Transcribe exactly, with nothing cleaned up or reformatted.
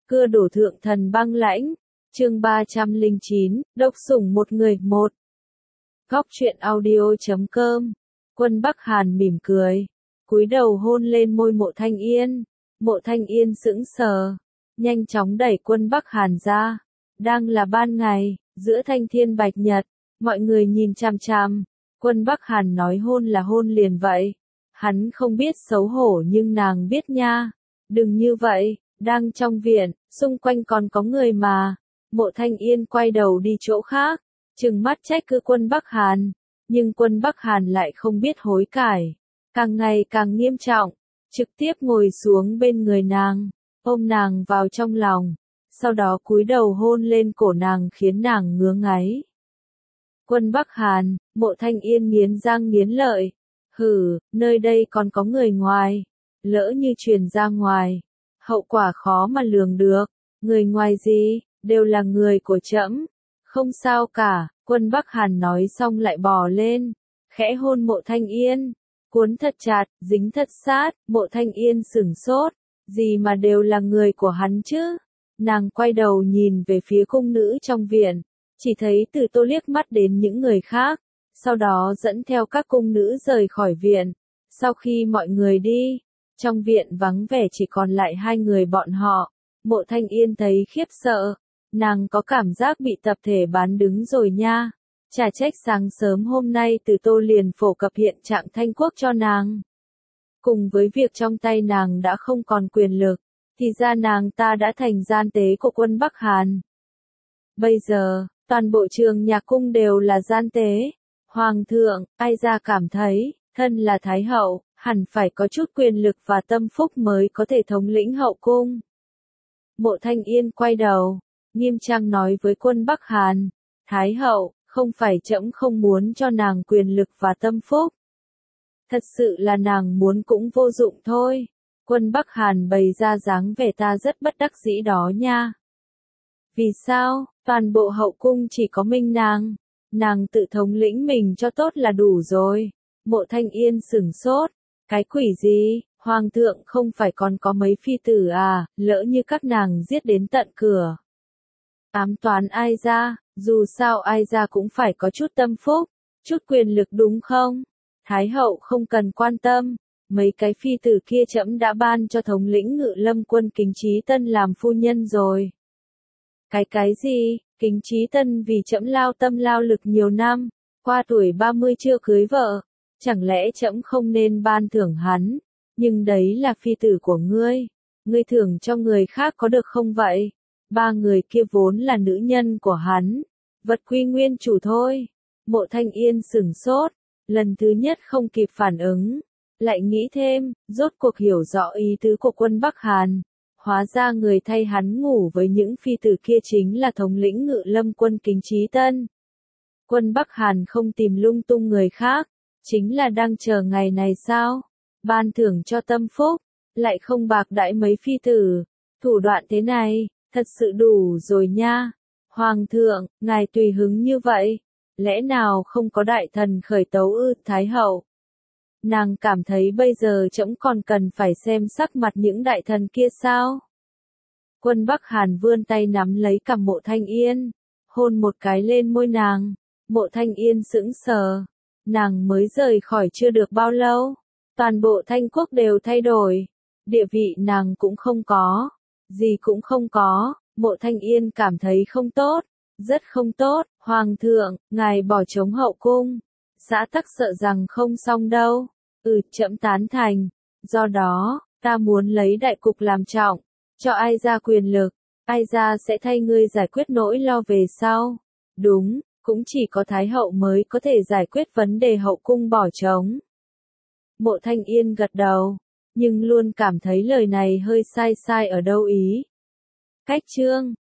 Cưa đổ thượng thần băng lãnh. Chương ba trăm lẻ chín, độc sủng một người một. Góc truyện audio chấm com. Quân Bắc Hàn mỉm cười, cúi đầu hôn lên môi Mộ Thanh Yên. Mộ Thanh Yên sững sờ, nhanh chóng đẩy Quân Bắc Hàn ra. Đang là ban ngày, giữa thanh thiên bạch nhật, mọi người nhìn chằm chằm. Quân Bắc Hàn nói hôn là hôn liền vậy. Hắn không biết xấu hổ nhưng nàng biết nha. Đừng như vậy, đang trong viện, xung quanh còn có người mà. Mộ Thanh Yên quay đầu đi chỗ khác, trừng mắt trách cứ Quân Bắc Hàn. Nhưng Quân Bắc Hàn lại không biết hối cải, càng ngày càng nghiêm trọng, trực tiếp ngồi xuống bên người nàng, ôm nàng vào trong lòng, sau đó cúi đầu hôn lên cổ nàng khiến nàng ngứa ngáy. Quân Bắc Hàn, Mộ Thanh Yên nghiến răng nghiến lợi, hừ, nơi đây còn có người ngoài, lỡ như truyền ra ngoài, hậu quả khó mà lường được. Người ngoài gì, đều là người của trẫm. Không sao cả. Quân Bắc Hàn nói xong lại bò lên, khẽ hôn Mộ Thanh Yên, cuốn thật chặt, dính thật sát. Mộ Thanh Yên sửng sốt, gì mà đều là người của hắn chứ? Nàng quay đầu nhìn về phía cung nữ trong viện, chỉ thấy Từ Tô liếc mắt đến những người khác, sau đó dẫn theo các cung nữ rời khỏi viện. Sau khi mọi người đi, trong viện vắng vẻ chỉ còn lại hai người bọn họ. Mộ Thanh Yên thấy khiếp sợ. Nàng có cảm giác bị tập thể bán đứng rồi nha. Chả trách sáng sớm hôm nay Từ Tô liền phổ cập hiện trạng Thanh Quốc cho nàng. Cùng với việc trong tay nàng đã không còn quyền lực, thì ra nàng ta đã thành gian tế của Quân Bắc Hàn. Bây giờ, toàn bộ trường nhạc cung đều là gian tế. Hoàng thượng, ai ra cảm thấy, thân là Thái hậu, hẳn phải có chút quyền lực và tâm phúc mới có thể thống lĩnh hậu cung. Mộ Thanh Yên quay đầu, nghiêm trang nói với Quân Bắc Hàn, Thái hậu, không phải trẫm không muốn cho nàng quyền lực và tâm phúc. Thật sự là nàng muốn cũng vô dụng thôi. Quân Bắc Hàn bày ra dáng vẻ ta rất bất đắc dĩ đó nha. Vì sao, toàn bộ hậu cung chỉ có mình nàng, nàng tự thống lĩnh mình cho tốt là đủ rồi. Mộ Thanh Yên sửng sốt, cái quỷ gì, hoàng thượng không phải còn có mấy phi tử à, lỡ như các nàng giết đến tận cửa. Ám toán ai ra, dù sao ai ra cũng phải có chút tâm phúc, chút quyền lực đúng không? Thái hậu không cần quan tâm, mấy cái phi tử kia trẫm đã ban cho thống lĩnh Ngự Lâm quân Kính Chí Tân làm phu nhân rồi. Cái cái gì, Kính Chí Tân vì trẫm lao tâm lao lực nhiều năm, qua tuổi ba mươi chưa cưới vợ, chẳng lẽ trẫm không nên ban thưởng hắn? Nhưng đấy là phi tử của ngươi, ngươi thưởng cho người khác có được không vậy? Ba người kia vốn là nữ nhân của hắn, vật quy nguyên chủ thôi. Mộ Thanh Yên sửng sốt, lần thứ nhất không kịp phản ứng, lại nghĩ thêm, rốt cuộc hiểu rõ ý tứ của Quân Bắc Hàn. Hóa ra người thay hắn ngủ với những phi tử kia chính là thống lĩnh Ngự Lâm quân Kính Chí Tân. Quân Bắc Hàn không tìm lung tung người khác, chính là đang chờ ngày này sao? Ban thưởng cho tâm phúc, lại không bạc đãi mấy phi tử. Thủ đoạn thế này, thật sự đủ rồi nha. Hoàng thượng, ngài tùy hứng như vậy, lẽ nào không có đại thần khởi tấu ư? Thái hậu, nàng cảm thấy bây giờ trẫm còn cần phải xem sắc mặt những đại thần kia sao? Quân Bắc Hàn vươn tay nắm lấy cằm Mộ Thanh Yên, hôn một cái lên môi nàng. Mộ Thanh Yên sững sờ, nàng mới rời khỏi chưa được bao lâu, toàn bộ Thanh Quốc đều thay đổi, địa vị nàng cũng không có, gì cũng không có. Mộ Thanh Yên cảm thấy không tốt, rất không tốt. Hoàng thượng, ngài bỏ trống hậu cung, xã tắc sợ rằng không xong đâu. Ừ, trẫm tán thành, do đó, ta muốn lấy đại cục làm trọng, cho ai ra quyền lực, ai ra sẽ thay ngươi giải quyết nỗi lo về sau. Đúng, cũng chỉ có Thái hậu mới có thể giải quyết vấn đề hậu cung bỏ trống. Mộ Thanh Yên gật đầu, nhưng luôn cảm thấy lời này hơi sai sai ở đâu ý. Cách chương